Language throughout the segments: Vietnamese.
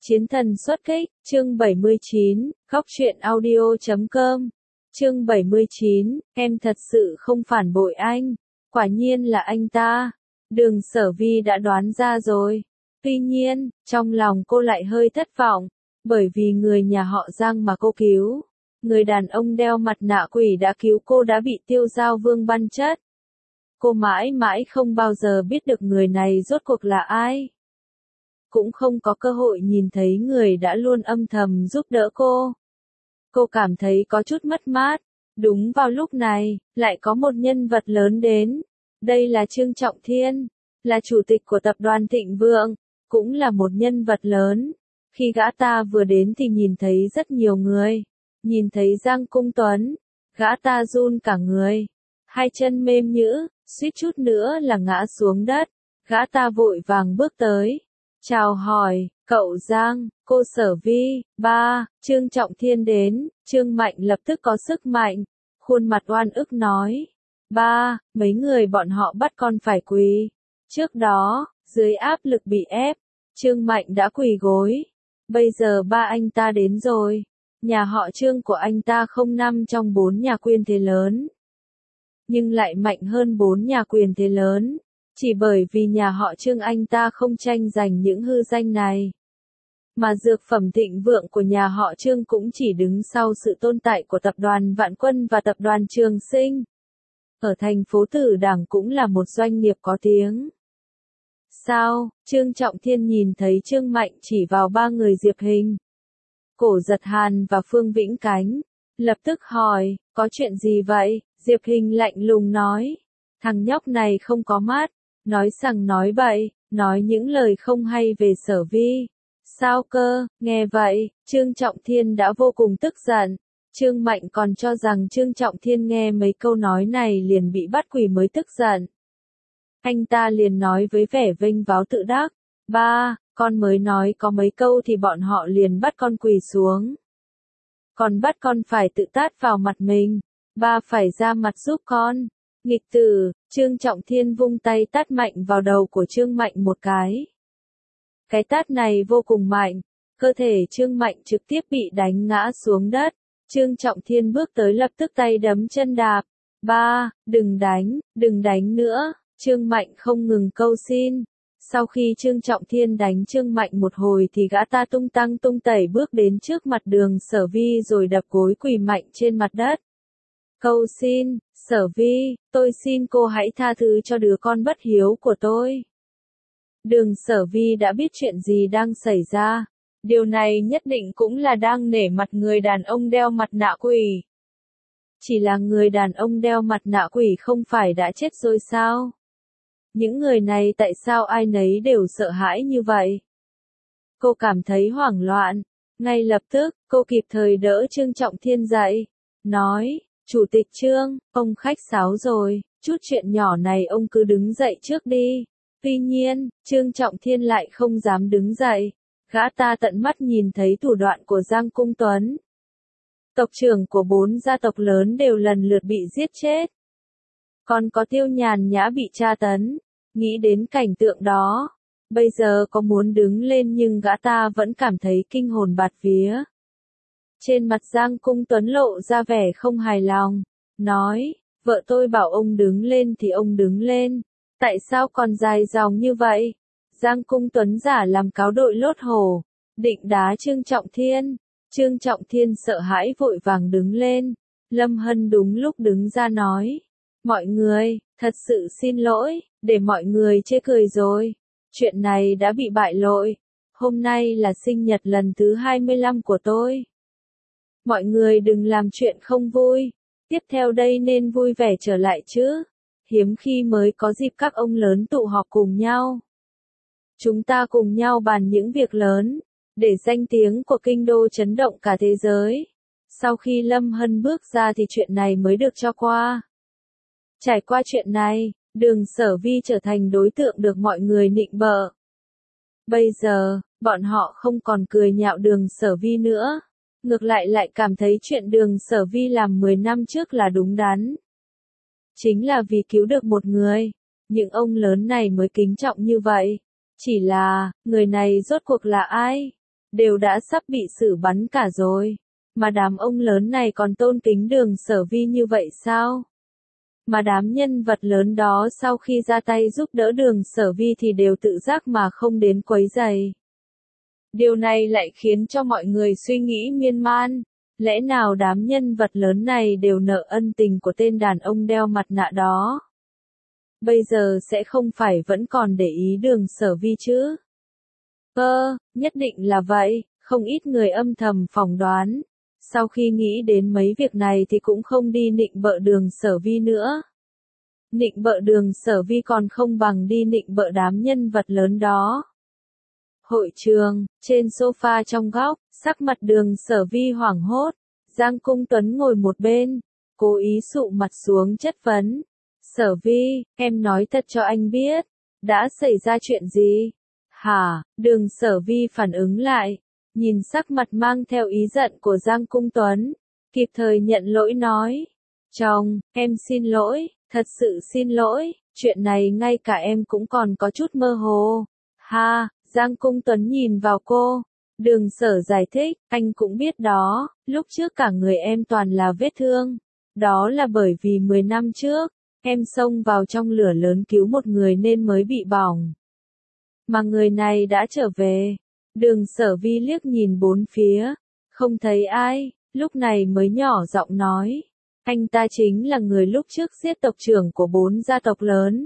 Chiến thần xuất kích, chương 79, góc truyện audio.com. Chương 79, em thật sự không phản bội anh. Quả nhiên là anh ta. Đường Sở Vi đã đoán ra rồi. Tuy nhiên, trong lòng cô lại hơi thất vọng, bởi vì người nhà họ Giang mà cô cứu, người đàn ông đeo mặt nạ quỷ đã cứu cô đã bị Tiêu Giao Vương bắn chết. Cô mãi mãi không bao giờ biết được người này rốt cuộc là ai. Cũng không có cơ hội nhìn thấy người đã luôn âm thầm giúp đỡ cô. Cô cảm thấy có chút mất mát. Đúng vào lúc này, lại có một nhân vật lớn đến. Đây là Trương Trọng Thiên, là chủ tịch của tập đoàn Thịnh Vượng, cũng là một nhân vật lớn. Khi gã ta vừa đến thì nhìn thấy rất nhiều người. Nhìn thấy Giang Cung Tuấn, gã ta run cả người. Hai chân mềm nhũn, suýt chút nữa là ngã xuống đất. Gã ta vội vàng bước tới. Chào hỏi, cậu Giang, cô Sở Vi, ba, Trương Trọng Thiên đến. Trương Mạnh lập tức có sức mạnh, khuôn mặt oan ức nói. Ba, mấy người bọn họ bắt con phải quỳ. Trước đó, dưới áp lực bị ép, Trương Mạnh đã quỳ gối. Bây giờ ba anh ta đến rồi. Nhà họ Trương của anh ta không nằm trong 4 nhà quyền thế lớn, nhưng lại mạnh hơn 4 nhà quyền thế lớn. Chỉ bởi vì nhà họ Trương anh ta không tranh giành những hư danh này, mà dược phẩm Thịnh Vượng của nhà họ Trương cũng chỉ đứng sau sự tồn tại của tập đoàn Vạn Quân và tập đoàn Trường Sinh. Ở thành phố Tử Đảng cũng là một doanh nghiệp có tiếng. Sao? Trương Trọng Thiên nhìn thấy Trương Mạnh chỉ vào ba người Diệp Hình, Cổ Giật Hàn và Phương Vĩnh Cánh, lập tức hỏi, có chuyện gì vậy? Diệp Hình lạnh lùng nói, thằng nhóc này không có mắt, nói sằng nói bậy, nói những lời không hay về Sở Vi. Sao cơ? Nghe vậy, Trương Trọng Thiên đã vô cùng tức giận. Trương Mạnh còn cho rằng Trương Trọng Thiên nghe mấy câu nói này liền bị bắt quỳ mới tức giận. Anh ta liền nói với vẻ vênh váo tự đắc, ba, con mới nói có mấy câu thì bọn họ liền bắt con quỳ xuống. Còn bắt con phải tự tát vào mặt mình, ba phải ra mặt giúp con. Nghịch tử, Trương Trọng Thiên vung tay tát mạnh vào đầu của Trương Mạnh một cái. Cái tát này vô cùng mạnh, cơ thể Trương Mạnh trực tiếp bị đánh ngã xuống đất. Trương Trọng Thiên bước tới lập tức tay đấm chân đạp. Ba, đừng đánh nữa. Trương Mạnh không ngừng câu xin. Sau khi Trương Trọng Thiên đánh Trương Mạnh một hồi thì gã ta tung tăng tung tẩy bước đến trước mặt Đường Sở Vi rồi đập gối quỳ mạnh trên mặt đất. Cầu xin, Sở Vi, tôi xin cô hãy tha thứ cho đứa con bất hiếu của tôi. Đường Sở Vi đã biết chuyện gì đang xảy ra. Điều này nhất định cũng là đang nể mặt người đàn ông đeo mặt nạ quỷ. Chỉ là người đàn ông đeo mặt nạ quỷ không phải đã chết rồi sao? Những người này tại sao ai nấy đều sợ hãi như vậy? Cô cảm thấy hoảng loạn. Ngay lập tức, cô kịp thời đỡ Trương Trọng Thiên dậy. Nói, Chủ tịch Trương, ông khách sáo rồi, chút chuyện nhỏ này ông cứ đứng dậy trước đi. Tuy nhiên, Trương Trọng Thiên lại không dám đứng dậy. Gã ta tận mắt nhìn thấy thủ đoạn của Giang Cung Tuấn. Tộc trưởng của 4 gia tộc lớn đều lần lượt bị giết chết. Còn có Tiêu Nhàn Nhã bị tra tấn. Nghĩ đến cảnh tượng đó, bây giờ có muốn đứng lên nhưng gã ta vẫn cảm thấy kinh hồn bạt vía. Trên mặt Giang Cung Tuấn lộ ra vẻ không hài lòng, nói, vợ tôi bảo ông đứng lên thì ông đứng lên, tại sao còn dài dòng như vậy? Giang Cung Tuấn giả làm cáo đội lốt hổ, định đá Trương Trọng Thiên. Trương Trọng Thiên sợ hãi vội vàng đứng lên. Lâm Hân đúng lúc đứng ra nói, mọi người, thật sự xin lỗi, để mọi người chê cười rồi. Chuyện này đã bị bại lộ. Hôm nay là sinh nhật lần thứ 25 của tôi. Mọi người đừng làm chuyện không vui. Tiếp theo đây nên vui vẻ trở lại chứ. Hiếm khi mới có dịp các ông lớn tụ họp cùng nhau. Chúng ta cùng nhau bàn những việc lớn, để danh tiếng của kinh đô chấn động cả thế giới. Sau khi Lâm Hân bước ra thì chuyện này mới được cho qua. Trải qua chuyện này, Đường Sở Vi trở thành đối tượng được mọi người nịnh bợ. Bây giờ, bọn họ không còn cười nhạo Đường Sở Vi nữa. Ngược lại cảm thấy chuyện Đường Sở Vi làm 10 năm trước là đúng đắn. Chính là vì cứu được một người, những ông lớn này mới kính trọng như vậy. Chỉ là, người này rốt cuộc là ai? đều đã sắp bị xử bắn cả rồi. Mà đám ông lớn này còn tôn kính Đường Sở Vi như vậy sao? Mà đám nhân vật lớn đó sau khi ra tay giúp đỡ Đường Sở Vi thì đều tự giác mà không đến quấy rầy. Điều này lại khiến cho mọi người suy nghĩ miên man. Lẽ nào đám nhân vật lớn này đều nợ ân tình của tên đàn ông đeo mặt nạ đó? Bây giờ sẽ không phải vẫn còn để ý Đường Sở Vi chứ? Nhất định là vậy, không ít người âm thầm phỏng đoán. Sau khi nghĩ đến mấy việc này thì cũng không đi nịnh bợ Đường Sở Vi nữa. Nịnh bợ Đường Sở Vi còn không bằng đi nịnh bợ đám nhân vật lớn đó. Hội trường, trên sofa trong góc, sắc mặt Đường Sở Vi hoảng hốt. Giang Cung Tuấn ngồi một bên, cố ý sụ mặt xuống chất vấn. Sở Vi, em nói thật cho anh biết, đã xảy ra chuyện gì? Hả? Đường Sở Vi phản ứng lại, nhìn sắc mặt mang theo ý giận của Giang Cung Tuấn, kịp thời nhận lỗi nói. Chồng, em xin lỗi, thật sự xin lỗi, chuyện này ngay cả em cũng còn có chút mơ hồ. Ha, Giang Cung Tuấn nhìn vào cô. Đường Sở giải thích, anh cũng biết đó, lúc trước cả người em toàn là vết thương. Đó là bởi vì 10 năm trước, em xông vào trong lửa lớn cứu một người nên mới bị bỏng. Mà người này đã trở về. Đường Sở Vi liếc nhìn bốn phía, không thấy ai, lúc này mới nhỏ giọng nói. Anh ta chính là người lúc trước giết tộc trưởng của 4 gia tộc lớn.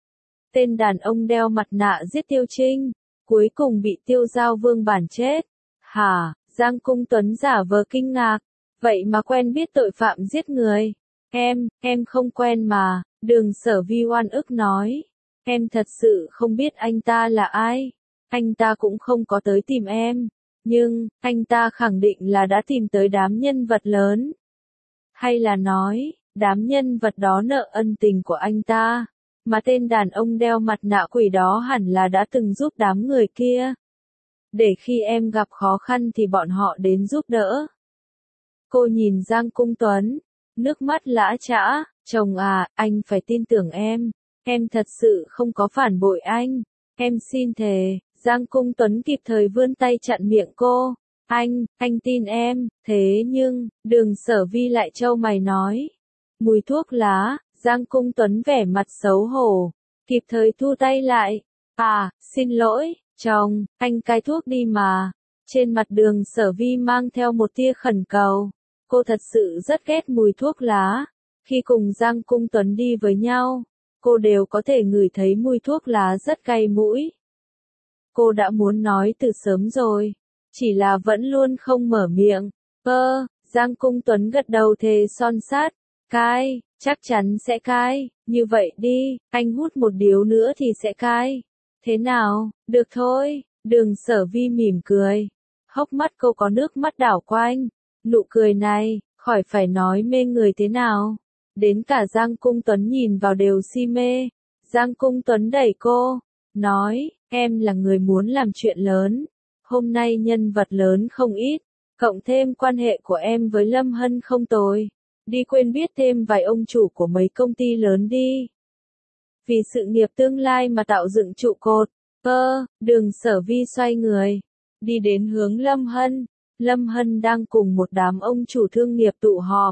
Tên đàn ông đeo mặt nạ giết Tiêu Trinh, cuối cùng bị Tiêu Giao Vương bản chết. Hả? Giang Cung Tuấn giả vờ kinh ngạc. Vậy mà quen biết tội phạm giết người. Em không quen mà, Đường Sở Vi oan ức nói. Em thật sự không biết anh ta là ai. Anh ta cũng không có tới tìm em. Nhưng, anh ta khẳng định là đã tìm tới đám nhân vật lớn. Hay là nói, đám nhân vật đó nợ ân tình của anh ta. Mà tên đàn ông đeo mặt nạ quỷ đó hẳn là đã từng giúp đám người kia. Để khi em gặp khó khăn thì bọn họ đến giúp đỡ. Cô nhìn Giang Cung Tuấn, nước mắt lã chã. Chồng à, anh phải tin tưởng em. Em thật sự không có phản bội anh. Em xin thề. Giang Cung Tuấn kịp thời vươn tay chặn miệng cô. Anh tin em. Thế nhưng, Đường Sở Vi lại trâu mày nói. Mùi thuốc lá. Giang Cung Tuấn vẻ mặt xấu hổ, kịp thời thu tay lại. À, xin lỗi, chồng, anh cai thuốc đi mà. Trên mặt Đường Sở Vi mang theo một tia khẩn cầu. Cô thật sự rất ghét mùi thuốc lá. Khi cùng Giang Cung Tuấn đi với nhau, cô đều có thể ngửi thấy mùi thuốc lá rất cay mũi. Cô đã muốn nói từ sớm rồi, chỉ là vẫn luôn không mở miệng. Giang Cung Tuấn gật đầu thề son sắt. Cai, chắc chắn sẽ cai, như vậy đi, anh hút một điếu nữa thì sẽ cai. Thế nào, được thôi, Đường Sở Vi mỉm cười. Hốc mắt cô có nước mắt đảo quanh, nụ cười này, khỏi phải nói mê người thế nào. Đến cả Giang Cung Tuấn nhìn vào đều si mê. Giang Cung Tuấn đẩy cô, nói, em là người muốn làm chuyện lớn. Hôm nay nhân vật lớn không ít, cộng thêm quan hệ của em với Lâm Hân không tồi. Đi quên biết thêm vài ông chủ của mấy công ty lớn đi. Vì sự nghiệp tương lai mà tạo dựng trụ cột. Đường Sở Vi xoay người, đi đến hướng Lâm Hân. Lâm Hân đang cùng một đám ông chủ thương nghiệp tụ họp.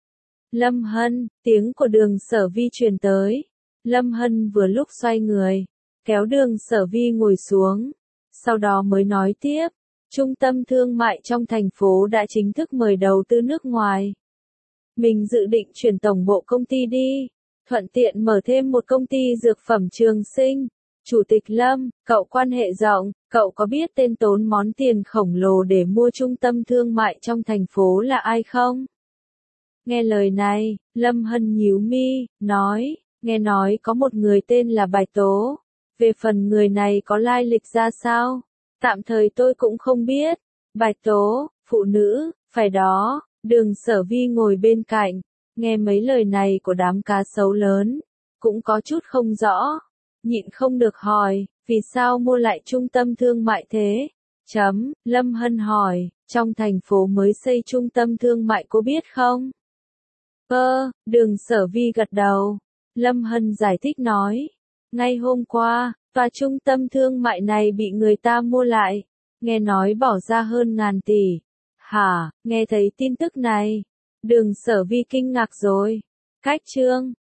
Lâm Hân, tiếng của Đường Sở Vi truyền tới. Lâm Hân vừa lúc xoay người, kéo Đường Sở Vi ngồi xuống. Sau đó mới nói tiếp, trung tâm thương mại trong thành phố đã chính thức mời đầu tư nước ngoài. Mình dự định chuyển tổng bộ công ty đi, thuận tiện mở thêm một công ty dược phẩm Trường Sinh. Chủ tịch Lâm, cậu quan hệ rộng, cậu có biết tên tốn món tiền khổng lồ để mua trung tâm thương mại trong thành phố là ai không? Nghe lời này, Lâm Hân nhíu mi, nói, nghe nói có một người tên là Bạch Tố. Về phần người này có lai lịch ra sao? Tạm thời tôi cũng không biết. Bạch Tố, phụ nữ, phải đó. Đường Sở Vi ngồi bên cạnh, nghe mấy lời này của đám cá sấu lớn, cũng có chút không rõ, nhịn không được hỏi, vì sao mua lại trung tâm thương mại thế? Lâm Hân hỏi, trong thành phố mới xây trung tâm thương mại cô biết không? Đường Sở Vi gật đầu. Lâm Hân giải thích nói, ngay hôm qua, tòa trung tâm thương mại này bị người ta mua lại. nghe nói bỏ ra hơn ngàn tỷ. Hả, nghe thấy tin tức này, Đường Sở Vi kinh ngạc rồi. Cách chương